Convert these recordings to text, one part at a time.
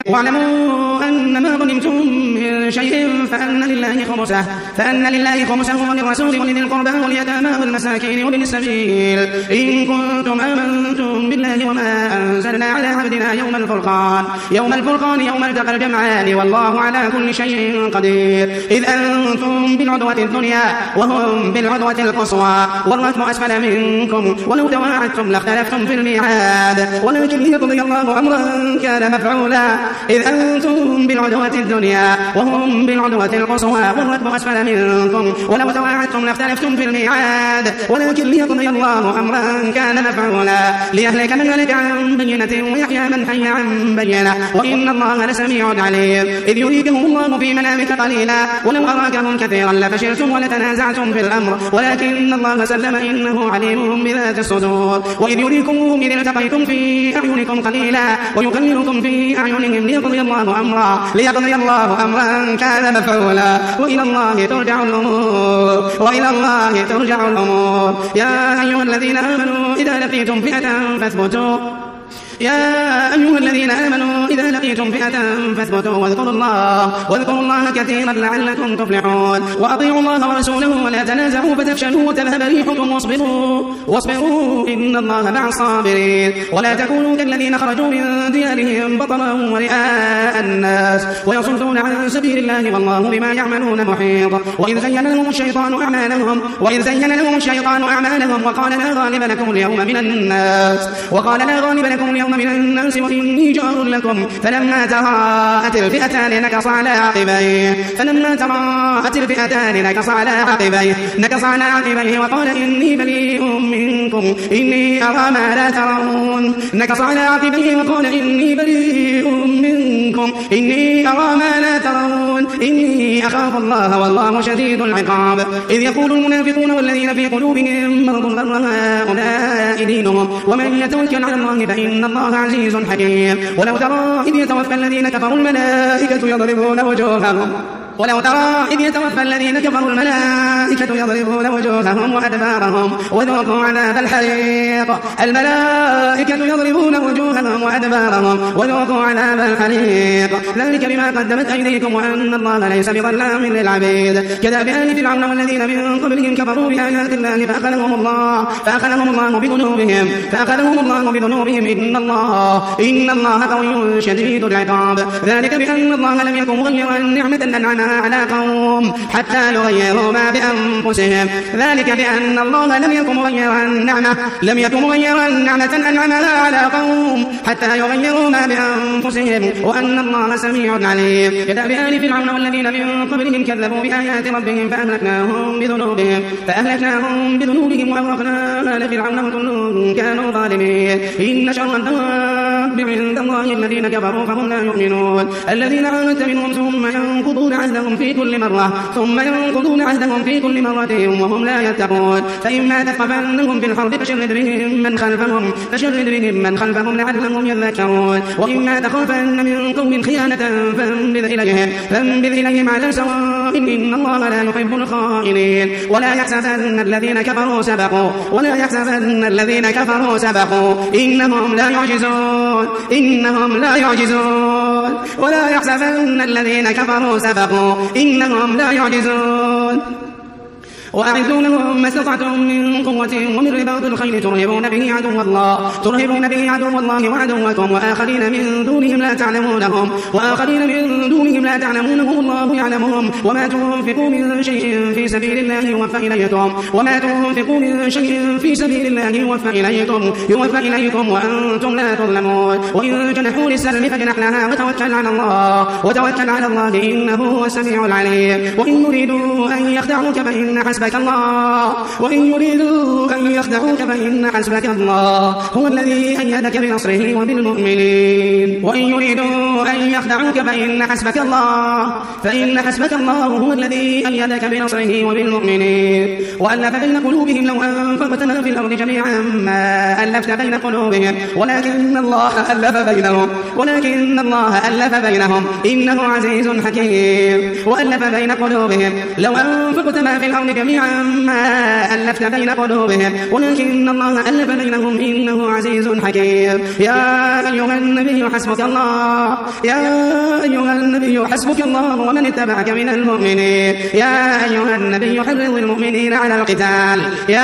واعلموا أن ما غنمتم من شيء فأن لله خمسه وللرسول ولذي القربى واليتامى والمساكين وابن السبيل إن كنتم آمنتم بالله وما أنزلنا على عبدنا يوم الفرقان يوم التقى الجمعان والله على كل شيء قدير إذ أنتم بالعدوة الدنيا وهم بالعدوة القصوى والركب أسفل منكم ولو تواعدتم لاختلفتم في الميعاد ولكن ليقضي الله أمرا كان مفعولا إذ أنتم بالعدوة الدنيا وهم بالعدوة القصوى والركب أسفل منكم ولو تواعدتم لاختلفتم في الميعاد ولكن ليقضي الله أمرا كان مفعولا ليهلك من هلك عن بينة ويحيى من حي عن بينة وإن الله لسميع عليم إذ يريكهم الله في منامك قليلا ولو أراكهم كثيرا لفشلتم ولتنازعتم في الأمر ولكن الله سلم إنه عليم بذات الصدور وإذ يريكمهم إذ التقيتم في أعينكم قليلا ويقللكم في أعينهم ليقضي الله أمرا كان مفعولا وإلى الله ترجع الأمور يا أيها الذين آمنوا إذا لقيتم فئة فاثبتوا واذكروا الله كثيرا لعلكم تفلحون وأطيعوا الله ورسوله ولا تنازعوا فتفشلوا وتذهب ريحكم واصبروا إن الله مع الصابرين ولا تكونوا كالذين خرجوا من ديارهم بطرا ورئاء الناس ويصدون عن سبيل الله والله بما يعملون محيط وإذ زين لهم الشيطان أعمالهم وقال لا غالب لكم اليوم من الناس وإني جار لكم فلما تراءت الفئتان نكص على عقبيه وقال إني بريء منكم إني أرى ما لا ترون إني أخاف الله والله شديد العقاب إذ يقول المنافقون والذين في قلوبهم مرض غر هؤلاء دينهم ومن يتوكل على الله فإن الله عزيز حكيم ولو ترى إذ يتوفى الذين كفروا الملائكة يضربون وجوههم وأدبارهم وذوقوا عذاب الحريق ذلك بما قدمت أيديكم وأن الله ليس بظلام للعبيد كدأب آل فرعون والذين من قبلهم كفروا بآيات الله فأخذهم الله بذنوبهم إن الله قوي شديد العقاب ذلك بأن الله لم يكن مغيرا نعمة أنعمها على قوم حتى يغيروا ما بأنفسهم ذلك بأن الله لم يكن مغيرا نعمة أنعمها على قوم حتى يغيروا ما بأنفسهم وأن الله سميع عليم كدأب آل فرعون والذين من قبلهم كذبوا بآيات ربهم فأهلكناهم بذنوبهم وأغرقنا آل فرعون وكل كانوا ظالمين إن شر الدواب عند الله الذين كفروا فهم لا يؤمنون الذين عاهدت منهم ثم ينقضون عهدهم في كل مرة وهم لا يتقون فإما تثقفنهم في الحرب فشرد بهم من خلفهم لعلهم يذكرون وإما تخافن من قوم خيانة فانبذ إليهم على سواء إن الله لا يحب الخائنين ولا يحسبن الذين كفروا سبقوا إنهم لا يعجزون ولا يحسبن الذين كفروا سبقوا إنهم لا يعجزون وأعدوا لهم ما استطعتم من قوة ومن رباط الخيل ترهبون به عدو الله وعدوكم وآخرين من دونهم لا تعلمونهم الله يعلمهم وما تنفقوا من شيء في سبيل الله يوفى إليكم وأنتم لا تظلمون وإن جنحوا للسلم فاجنح لها وتوكل على الله إنه هو السميع العليم وإن يريدوا أن يخدعوك فإن حسبك الله هو الذي أيدك بنصره وبالمؤمنين وألف بين قلوبهم لو أنفقت ما في الأرض جميعا ما ألفت بين قلوبهم ولكن الله ألف بينهم إنه عزيز حكيم وألف بين قلوبهم لو أنفقت ما في الأرض جميعا ما ألفت بين قلوبهم ولكن الله ألف بينهم إنه عزيز حكيم. يا أيها النبي حسبك الله ومن اتبعك من المؤمنين. يا أيها النبي حرض المؤمنين على القتال.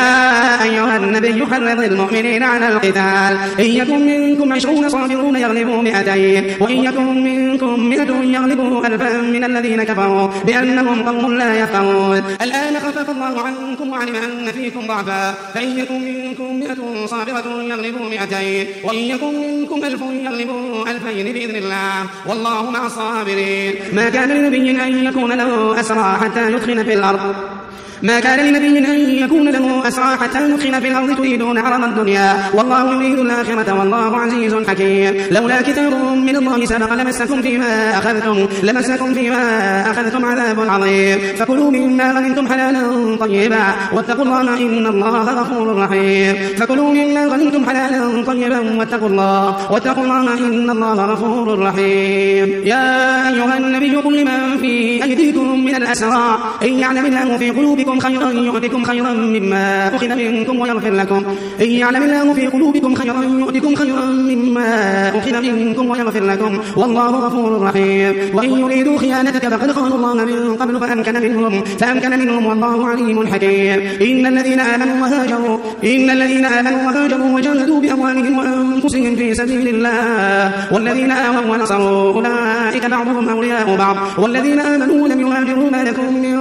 إن يكن منكم 20 صابرون يغلبوا 200 وإن يكن منكم 100 يغلبوا 1000 من الذين كفروا بأنهم قوم لا يفقهون. الآن خفف الله عنكم وعلم أن فيكم ضعفا فإن يكن منكم 100 صابرة يغلبوا 200 وإن يكن منكم 1000 يغلبوا 2000 بإذن الله والله مع الصابرين. ما كان لنبي أن يكون له أسرى حتى يثخن في الأرض تريدون عرض الدنيا والله يريد الآخرة والله عزيز حكيم. لولا كتاب من الله سبق لمسكم فيما أخذتم عذاب عظيم فكلوا مما غنمتم حلالا طيبا واتقوا الله إن الله غفور رحيم. واتقوا الله إن الله غفور رحيم. يا أيها النبي قل لمن في أيديكم من الأسرى إن يعلم الله في قلوبكم خيرا يؤتكم خيرا مما أخذ منكم ويغفر لكم والله غفور رحيم. وإن يريدوا خيانتك فقد خانوا الله من قبل فأمكن منهم والله عليم حكيم. إن الذين آمنوا وهاجروا وجاهدوا بأموالهم وأنفسهم في سبيل الله والذين آووا ونصروا أولئك بعضهم أولياء بعض والذين آمنوا ولم يهاجروا ما لكم من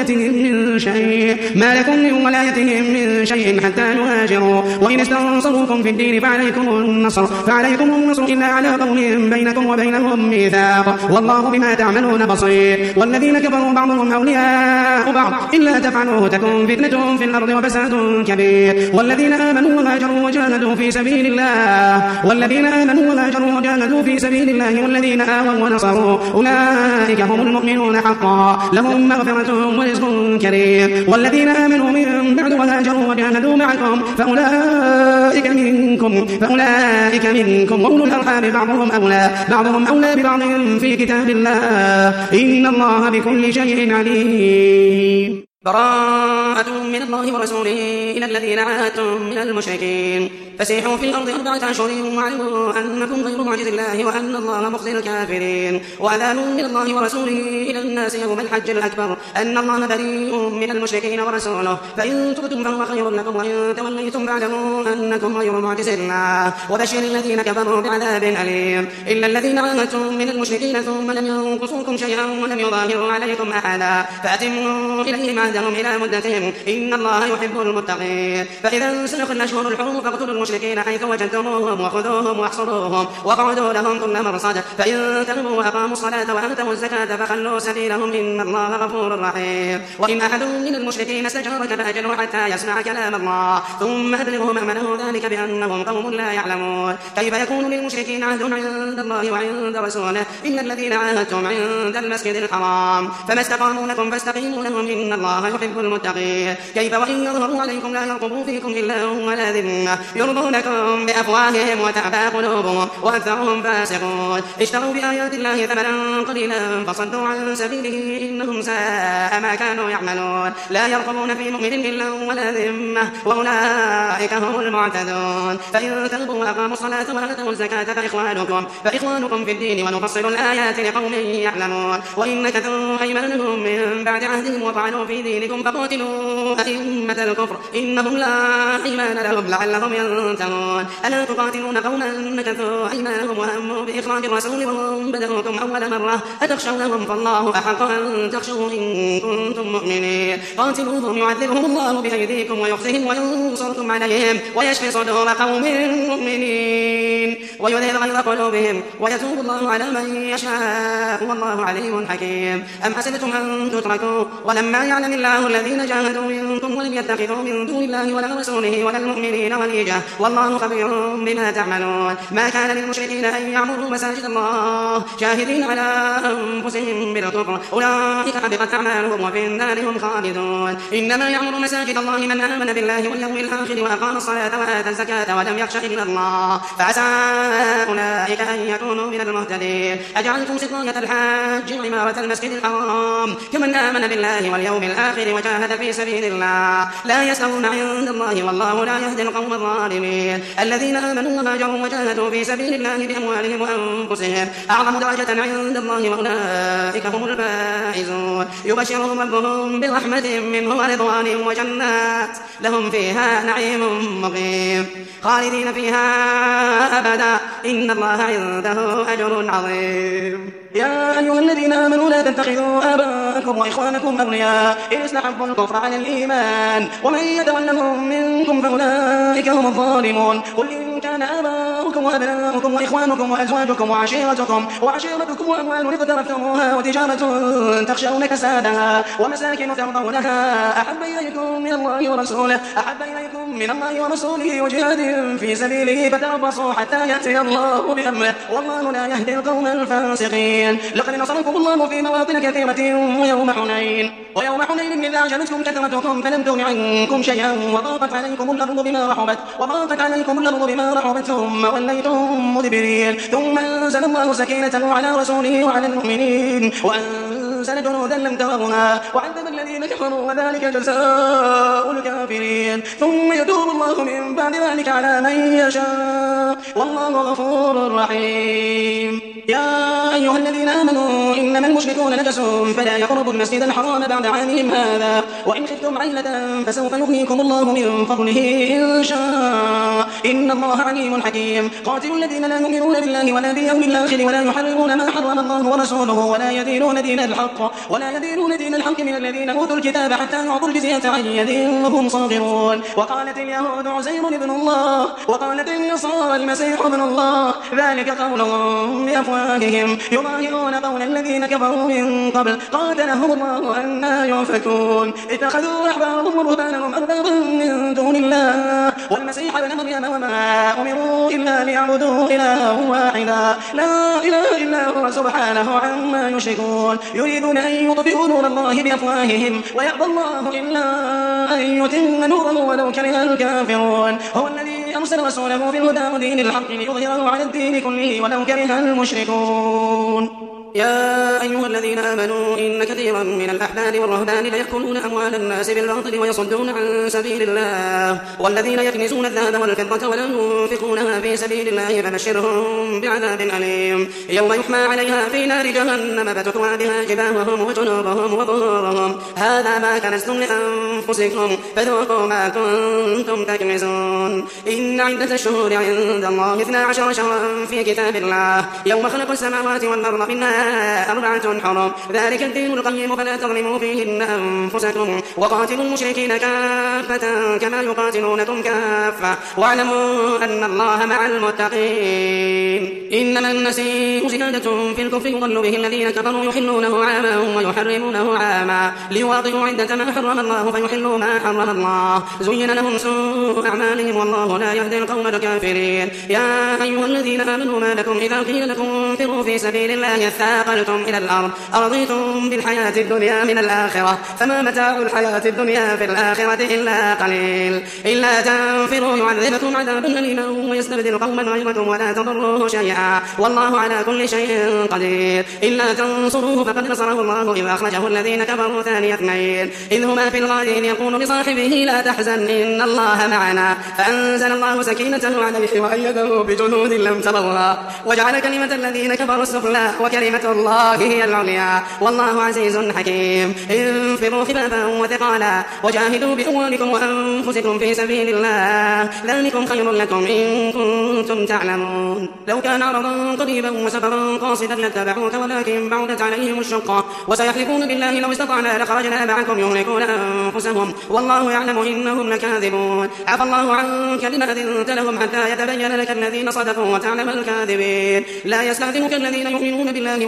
ولايتهم من شيء حتى يهاجروا وإن استنصروكم في الدين فعليكم النصر إلا على قوم بينكم وبينهم ميثاق والله بما تعملون بصير. والذين كفروا بعضهم أولياء بعض إلا تفعلوه تكن فتنة في الأرض وفساد كبير. والذين آمنوا وهاجروا وجاهدوا في سبيل الله والذين آووا ونصروا أولئك هم المؤمنون حقا لهم مغفرة ورزق كريم. والذين آمنوا من بعد وهاجروا وجاهدوا معكم فأولئك منكم وأولو الأرحام بعضهم أولى ببعض في كتاب الله إن الله بكل شيء عليم. براءة من الله ورسوله إلى الذين عاهدتم من المشركين فسيحوا في الأرض 4 أشهر واعلموا أنكم غير معجز الله وأن الله مخزي الكافرين. وأذان من الله ورسوله إلى الناس يوم الحج الأكبر أن الله بريء من المشركين ورسوله فإن تبتم فهو خير لكم وإن توليتم فاعلموا أنكم غير معجز الله وبشر الذين كفروا بعذاب أليم. إلا الذين عاهدتم من المشركين ثم لم ينقصوكم شيئا ولم يظاهروا عليكم أحدا فأتموا إليهم عهدهم إلى مدتهم إن الله يحب المتقين. فإذا انسلخ الأشهر الحرم فاقتلوا المشركين حيث وجدتموهم وخذوهم واحصروهم واقعدوا لهم كل مرصد فإن تابوا وأقاموا الصلاة وآتوا الزكاة فخلوا سبيلهم إن الله غفور رحيم. وإن أحد من المشركين استجارك فأجره حتى يسمع كلام الله ثم أبلغه مأمنه ذلك بأنهم قوم لا يعلمون. كيف يكون للمشركين عهد عند الله وعند رسوله إلا الذين عاهدتم عند المسجد الحرام فما استقاموا لكم فاستقيموا لهم إن الله يحب المتقين. كيف وإن يظهروا عليكم لا يرقبوا فيكم إلا ولا ذمة يرضونكم بأفواههم وتأبى قلوبهم وأكثرهم فاسقون. اشتروا بآيات الله ثمنا قليلا فصدوا عن سبيله إنهم ساء ما كانوا يعملون. لا يرقبون في مؤمن إلا ولا ذمة وأولئك هم المعتدون. فإن تابوا وأقاموا الصلاة وآتوا الزكاة فإخوانكم في الدين ونفصل الآيات لقوم يعلمون. وإن نكثوا أيمانهم من بعد عهدهم وطعنوا في دينكم فقاتلوا أئمة الكفر إنهم لا إيمان لهم لعلهم ينتهون. ألا تقاتلون قوما نكثوا أيمانهم وهموا بإخراج الرسول وهم بدأوكم أول مرة أتخشونهم فالله أحق أن تخشوه إن كنتم مؤمنين. قاتلوهم يعذبهم الله بأيديكم ويخزهم وينصركم عليهم ويشفي صدور قوم مؤمنين ويذهب غيظ قلوبهم ويتوب الله على من يشاء والله عليم حكيم. أم حسبتم أن تتركوا ولما يعلم الله الذين جاهدوا منكم ولم يتخذوا من دون الله ولا رسوله ولا المؤمنين وليجة والله خبير بما تعملون. ما كان للمشركين أن يعمروا مساجد الله شاهدين على أنفسهم بالكفر أولئك حبطت أعمالهم وفي النار هم خالدون. إنما يعمر مساجد الله من آمن بالله واليوم الآخر وأقام الصلاة وآتى الزكاة ولم يخش إلا الله فعسى أولئك أن يكونوا من المهتدين. أجعلتم سقاية الحاج وعمارة المسجد الحرام كمن آمن بالله واليوم الآخر وجاهد في سبيل الله لا يستوون عند الله والله لا يهدي القوم الظالمين. الذين آمنوا وهاجروا وجاهدوا في سبيل الله بأموالهم وأنفسهم أعظم درجة عند الله وأولئك هم الفائزون. يبشرهم ربهم برحمة منه ورضوان وجنات لهم فيها نعيم مقيم خالدين فيها أبدا إن الله عنده أجر عظيم. يا أيها الذين آمنوا لا تتخذوا آباءكم وإخوانكم أولياء إن استحبوا الكفر على الإيمان ومن يتولهم منكم فأولئك هم الظالمون. قل إن كان آباؤكم وأبناؤكم وإخوانكم وأزواجكم وعشيرتكم وأموال اقترفتموها وتجارة تخشون كسادها ومساكن ترضونها أحب إليكم من الله ورسوله وجهاد في سبيله فتربصوا حتى يأتي الله بأمره والله لا يهدي القوم الفاسقين. لقد نصركم الله في مواطن كثيرة ويوم حنين إذ أعجبتكم كثرتكم فلم تغن عنكم شيئا وضاقت عليكم الأرض بما رحبت ثم وليتم مدبرين. ثم أنزل الله سكينته على رسوله وعلى المؤمنين وأنزل جنودا لم تروها وعذب الذين كفروا وذلك جزاء الكافرين. ثم يتوب الله من بعد ذلك على من يشاء والله غفور رحيم. يا أيها الذين آمنوا إنما المشركون نجس فلا يقربوا المسجد الحرام بعد عامهم هذا وإن خفتم عيلة فسوف يغنيكم الله من فضله إن شاء إن الله عليم حكيم. قاتلوا الذين لا يؤمنون بالله ولا باليوم الآخر ولا يحرمون ما حرم الله ورسوله ولا يدينون دين الحق من الذين أوتوا الكتاب حتى يعطوا الجزية عن يد وهم صاغرون. وقالت اليهود عزير ابن الله وقالت النصارى المسيح ابن الله ذلك قولهم بأفواههم يظاهرون قول الذين كفروا من قبل قاتلهم الله أنى يؤفكون. اتخذوا أحبارهم ورهبانهم أربابا من دون الله والمسيح ابن مريم وما أمروا إلا ليعبدوا إلها واحدا لا إله إلا هو سبحانه عما يشركون. يريدون أن يطفئوا نور الله بأفواههم ويأبى الله إلا أن يتم نوره ولو كره الكافرون. هو الذي أرسل رسوله بالهدى ودين الحق ليظهره على الدين كله ولو كره المشركون. يا أيها الذين آمنوا إن كثيرا من الأحبار والرهبان ليأكلون أموال الناس بالباطل ويصدون عن سبيل الله والذين يكنزون الذهب والفضة ولا ينفقونها في سبيل الله فبشرهم بعذاب أليم يوم يحمى عليها في نار جهنم فتكوى بها جباههم وجنوبهم وظهورهم هذا ما كنزتم لأنفسكم فذوقوا ما كنتم تكنزون. إن عدة الشهور عند الله 12 شهرا في كتاب الله يوم خلق السماوات والأرض منها 4 حرم ذلك الدين القيم فلا تظلموا فيهن أنفسكم وقاتلوا المشركين كافة كما يقاتلونكم كافة واعلموا أن الله مع المتقين. إنما النسيء زيادة في الكفر يضل به الذين كفروا يحلونه عاما ويحرمونه عاما ليواطئوا عدة ما حرم الله فيحلوا ما حرم الله زين لهم سوء أعمالهم والله لا يهدي القوم الكافرين. يا أيها الذين آمنوا ما لكم إذا قيل لكم انفروا في سبيل الله ثاقلتم إلى الأرض أرضيتم بالحياة الدنيا من الآخرة فما متاع الحياة الدنيا في الآخرة إلا قليل. إلا تنفروا يعذبكم عذابا أليما ويستبدل قوما غيركم ولا تضروه شيئا والله على كل شيء قدير. إلا تنصروه فقد نصره الله إذ أخرجه الذين كفروا ثاني اثنين إذ هما في الغار يقول لصاحبه لا تحزن إن الله معنا فأنزل الله سكينته عليه وأيده بجنود لم تروها وجعل كلمة الذين كفروا السفلى وكلمة الله هي العليا والله عزيز حكيم. انفروا خفافا وثقالا وجاهدوا بأموالكم وأنفسكم في سبيل الله ذلكم خير لكم إن كنتم تعلمون. لو كان عرضا قريبا وسفرا قاصدا لاتبعوك ولكن بعدت عليهم الشقة وسيحلفون بالله لو استطعنا لخرجنا معكم يهلكون أنفسهم والله يعلم إنهم لكاذبون. عفى الله عنك لما أذنت لهم حتى يتبين لك الذين صدقوا وتعلم الكاذبين. لا يستأذنك الذين يؤمنون بالله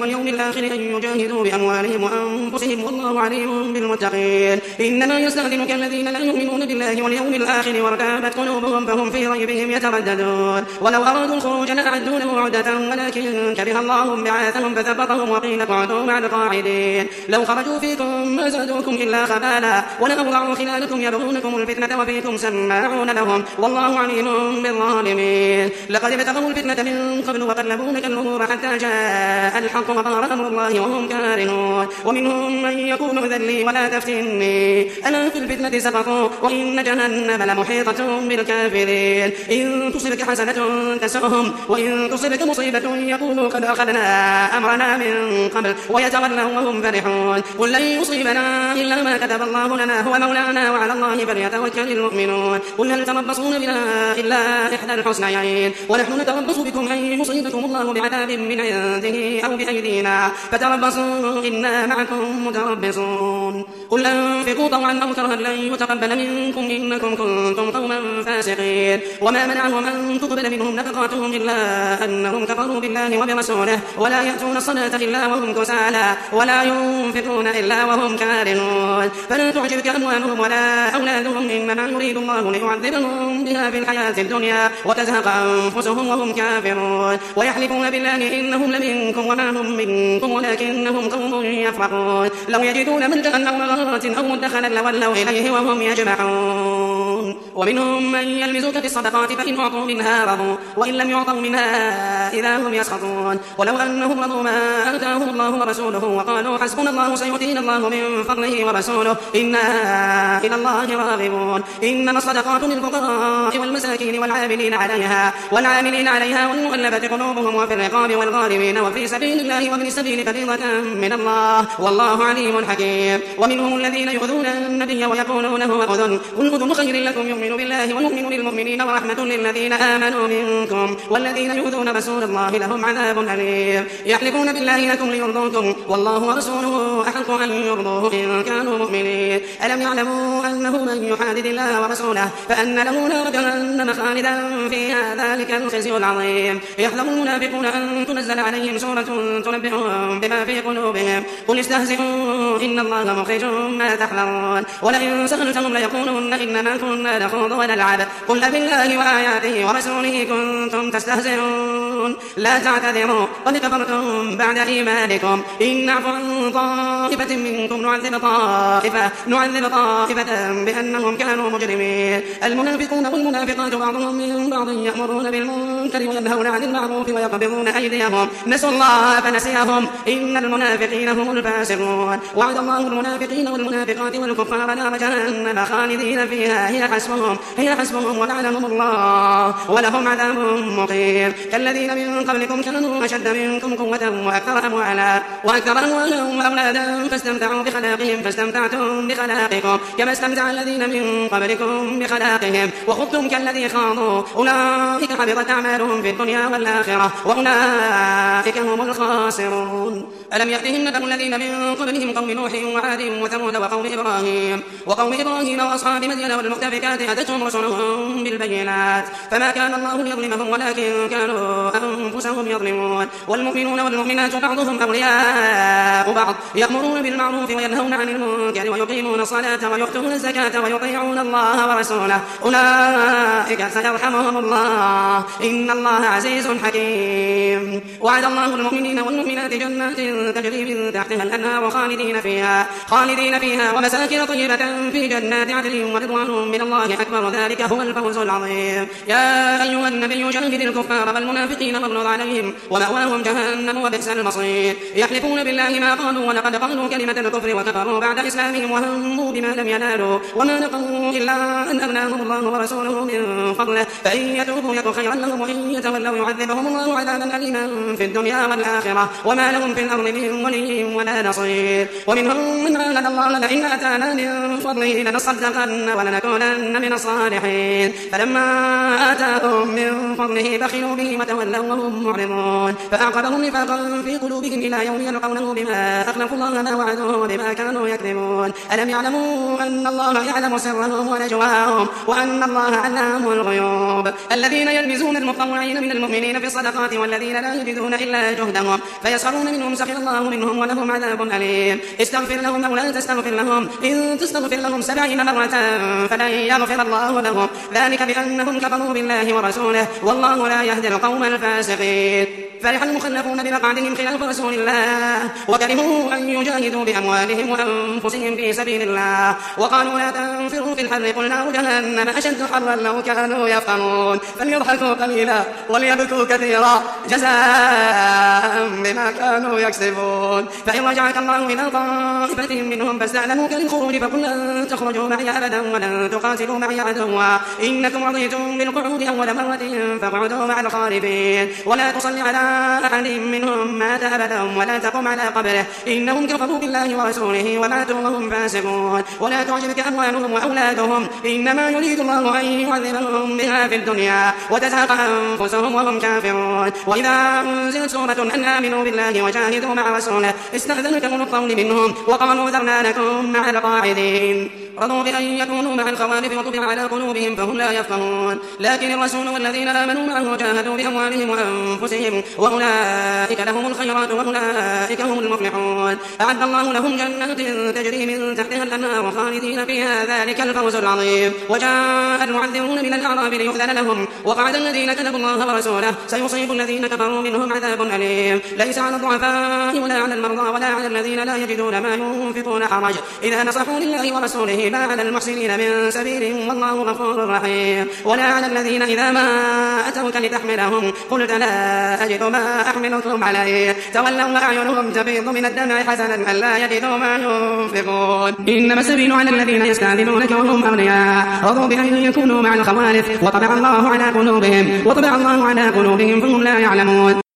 واليوم الآخر أن يجاهدوا بأموالهم وأنفسهم والله عليم بالمتقين. إنما يستأذنك الذين لا يؤمنون بالله واليوم الآخر وارتابت قلوبهم فهم في ريبهم يترددون. ولو أرادوا الخروج لأعدوا له عدة ولكن كره الله بعاثهم فثبطهم وقيل اقعدوا مع القاعدين. لو خرجوا فيكم ما زادوكم إلا خبالا ولأوضعوا خلالكم يبغونكم الفتنة وفيكم سماعون لهم والله عليم بالظالمين. لقد ابتغوا الفتنة من قبل وقلبوا لك الأمور حتى جاء الحق وظهر أمر الله وهم كارهون. ومنهم من يقول ائذن لي ولا تفتني ألا في الفتنة سقطوا وإن جهنم لمحيطة بالكافرين. إن تصبك حسنة تسؤهم وإن تصبك مصيبة يقولوا قد أخذنا أمرنا من قبل ويتولوا وهم فرحون. قل لن يصيبنا إلا ما كتب الله لنا هو مولانا وعلى الله فليتوكل المؤمنون. قل هل تربصون بنا إلا إحدى الحسنيين ونحن نتربص بكم أن يصيبكم الله بعذاب من عنده أو بأيدينا فتربصوا إنا معكم متربصون. قل أنفقوا طوعا أو كرها لن يتقبل منكم إنكم كنتم قوما فاسقين. وما منعهم أن تقبل منهم نفقاتهم إلا أنهم كفروا بالله وبرسوله ولا يأتون الصلاة إلا وهم كسالى ولا ينفقون إلا وهم كارهون. فلا تعجبك أموالهم ولا أولادهم إنما يريد الله ليعذبهم بها في الحياة الدنيا وتزهق أنفسهم وهم كافرون. ويحلفون بالله إنهم لمنكم وما هم منكم ولكنهم قوم يفرقون. لو يجدون ملجأ أو مغارات أو مدخلا لولوا إليه وهم يجمعون. ومنهم من يلمزك في الصدقات فإن أعطوا منها رضوا وإن لم يعطوا منها إذا هم يسخطون. ولو أنهم رضوا ما آتاهم الله ورسوله وقالوا حسبنا الله سيؤتينا الله من فضله ورسوله إنا إلى الله راغبون. إنما الصدقات للفقراء والمساكين والعاملين عليها والمؤلفة قلوبهم وفي الرقاب والغارمين وفي سبيل الله وابن السبيل فريضة من الله والله عليم حكيم. ومنهم الذين يؤذون النبي ويقولون هو أذن قل أذن خير لكم يؤمن بالله ويؤمن للمؤمنين ورحمة للذين آمنوا منكم والذين يؤذون رسول الله لهم عذاب أليم. يحلفون بالله لكم ليرضوكم والله ورسوله أحق أن يرضوه إن كانوا مؤمنين. ألم يعلموا أنه من يحادد الله ورسوله فأن له نار جهنم خالدا فيها ذلك الخزي العظيم. يحذر المنافقون أن تنزل عليهم سورة تنبئهم بما في قلوبهم قل استهزئوا إن الله مخرج ما تحذرون. ولئن سألتهم ليقولون إنما كنا نخوض ونلعب قل أبالله وآياته ورسوله كنتم تستهزئون لا تعتذروا قد كفرتم بعد إيمانكم إن نعفو عن طائفة منكم نعذب طائفة بأنهم كانوا مجرمين. المنافقون والمنافقات بعضهم من بعض يأمرون بالمنكر وينهون عن المعروف ويقبضون أيديهم نسوا الله فنسيهم إن المنافقين هم الفاسقون. وعد الله المنافقين والمنافقات والكفار نار جهنم خالدين فيها هي حسبهم ولعنهم الله ولهم عذاب مقيم. كالذين من قبلكم كانوا أشد منكم قوة وأكثر أموالا وأولادا فاستمتعوا بخلاقهم فاستمتعتم بخلاقكم كما استمتع الذين من قبلكم بخلاقهم وخضتم كالذي خاضوا أولئك حبطت أعمالهم في الدنيا والآخرة وأولئك هم الخاسرون. ألم يأتهم نبأ الذين من قبلهم قوم نوح وعاد وثمود وقوم إبراهيم وأصحاب مدين والمؤتفكات أتتهم رسلهم بالبينات فما كان الله ليظلمهم ولكن كانوا أنفسهم يظلمون. والمؤمنون والمؤمنات بعضهم أولياء بعض يأمرون بالمعروف وينهون عن المنكر ويقيمون الصلاة ويؤتون الزكاة ويطيعون الله ورسوله أولئك سيرحمهم الله إن الله عزيز حكيم. وعد الله المؤمنين والمؤمنات جنات تجري من تحتها الأنهار خالدين فيها ومساكن طيبة في جنات عدن ورضوان من الله أكبر ذلك هو الفوز العظيم. يا أيها النبي جاهد الكفار والمنافقين واغلظ عليهم ومأواهم جهنم وبئس المصير. يحلفون بالله ما قالوا ولقد قالوا كلمة الكفر وكفروا بعد إسلامهم وهموا بما لم ينالوا وما نقموا إلا أن أغناهم الله ورسوله من فضله فإن يتوبوا يك خيرا لهم وإن يتولوا يعذبهم الله عذابا أليما في الدنيا والآخرة وما لهم في الأرض من ولي ولا نصير. ومنهم من عاهد الله لئن آتانا من فضله لنصدقن ولنكونن من الصالحين فلما آتاهم من فضله بخلوا به وتولوا وهم معرضون فأعقبهم نفاقا في قلوبهم إلى يوم يلقونه بما أخلفوا الله ما وعدوه بما كانوا يكذبون ألم يعلموا أن الله يعلم سرهم ونجواهم وأن الله علام الغيوب الذين يلمزون المطوعين من المؤمنين في الصدقات والذين لا يجدون إلا جهدهم فيسخرون منهم سخر الله منهم ولهم عذاب أليم استغفر لهم أو لا تستغفر لهم إن تستغفر لهم 70 مرة فلن يغفر الله لهم ذلك بأنهم كفروا بالله ورسوله والله لا يهدي القوم الفاسقين فرح المخلفون بمقعدهم خلاف رسول الله وكرهوا أن يجاهدوا بأموالهم وأنفسهم في سبيل الله وقالوا لا تنفروا في الحر قل نار جهنم أشد حرا لو كانوا يفقهون فليضحكوا قليلا وليبكوا كثيرا جزاء بما كانوا يكسبون فإن رجعك الله إلى طائفة منهم فاستأذنوك للخروج فقل لن تخرجوا معي أبدا ولن تقاتلوا معي عدوا إنكم رضيتم بالقعود أول مرة فاقعدوا مع الخالفين ولا تصل على أحد منهم مات أبدا ولا تقم على قبره إنهم كفروا بالله ورسوله وماتوا وهم فاسقون ولا تعجبك أموالهم وأولادهم إنما يريد الله أن يعذبهم بها في الدنيا وتزهق أنفسهم وهم كافرون وإذا أنزلت سورة أن آمنوا بالله وجاهدوا مع رسوله استأذنك أولو الطول منهم وقالوا ذرنا لكم مع القاعدين رضوا بأن يكونوا مع الخوالف وطبع على قلوبهم فهم لا يفقهون لكن الرسول والذين آمنوا معه جاهدوا بأموالهم وأنفسهم وأولئك لهم الخيرات وأولئك هم المفلحون أعد الله لهم جنات تجري من تحتها الأنهار خالدين فيها ذلك الفوز العظيم وجاء المعذرون من الأعراب ليؤذن لهم وقعد الذين كذبوا الله ورسوله سيصيب الذين كفروا منهم عذاب أليم ليس على الضعفاء ولا على المرضى ولا على الذين لا يجدون ما ينفقون حرج إذا نصحوا لله ورسوله ما على المحسنين من سبيل والله غفور رحيم ولا على الذين إذا ما أتوك لتحملهم قلت لا أجد ما أحملكم عليه تولوا وأعينهم تفيض من الدمع حزنا ألا يجدوا ما ينفقون إنما السبيل على الذين يستأذنونك وهم أغنياء رضوا بأن يكونوا مع الخوالف وطبع الله على قلوبهم فهم لا يعلمون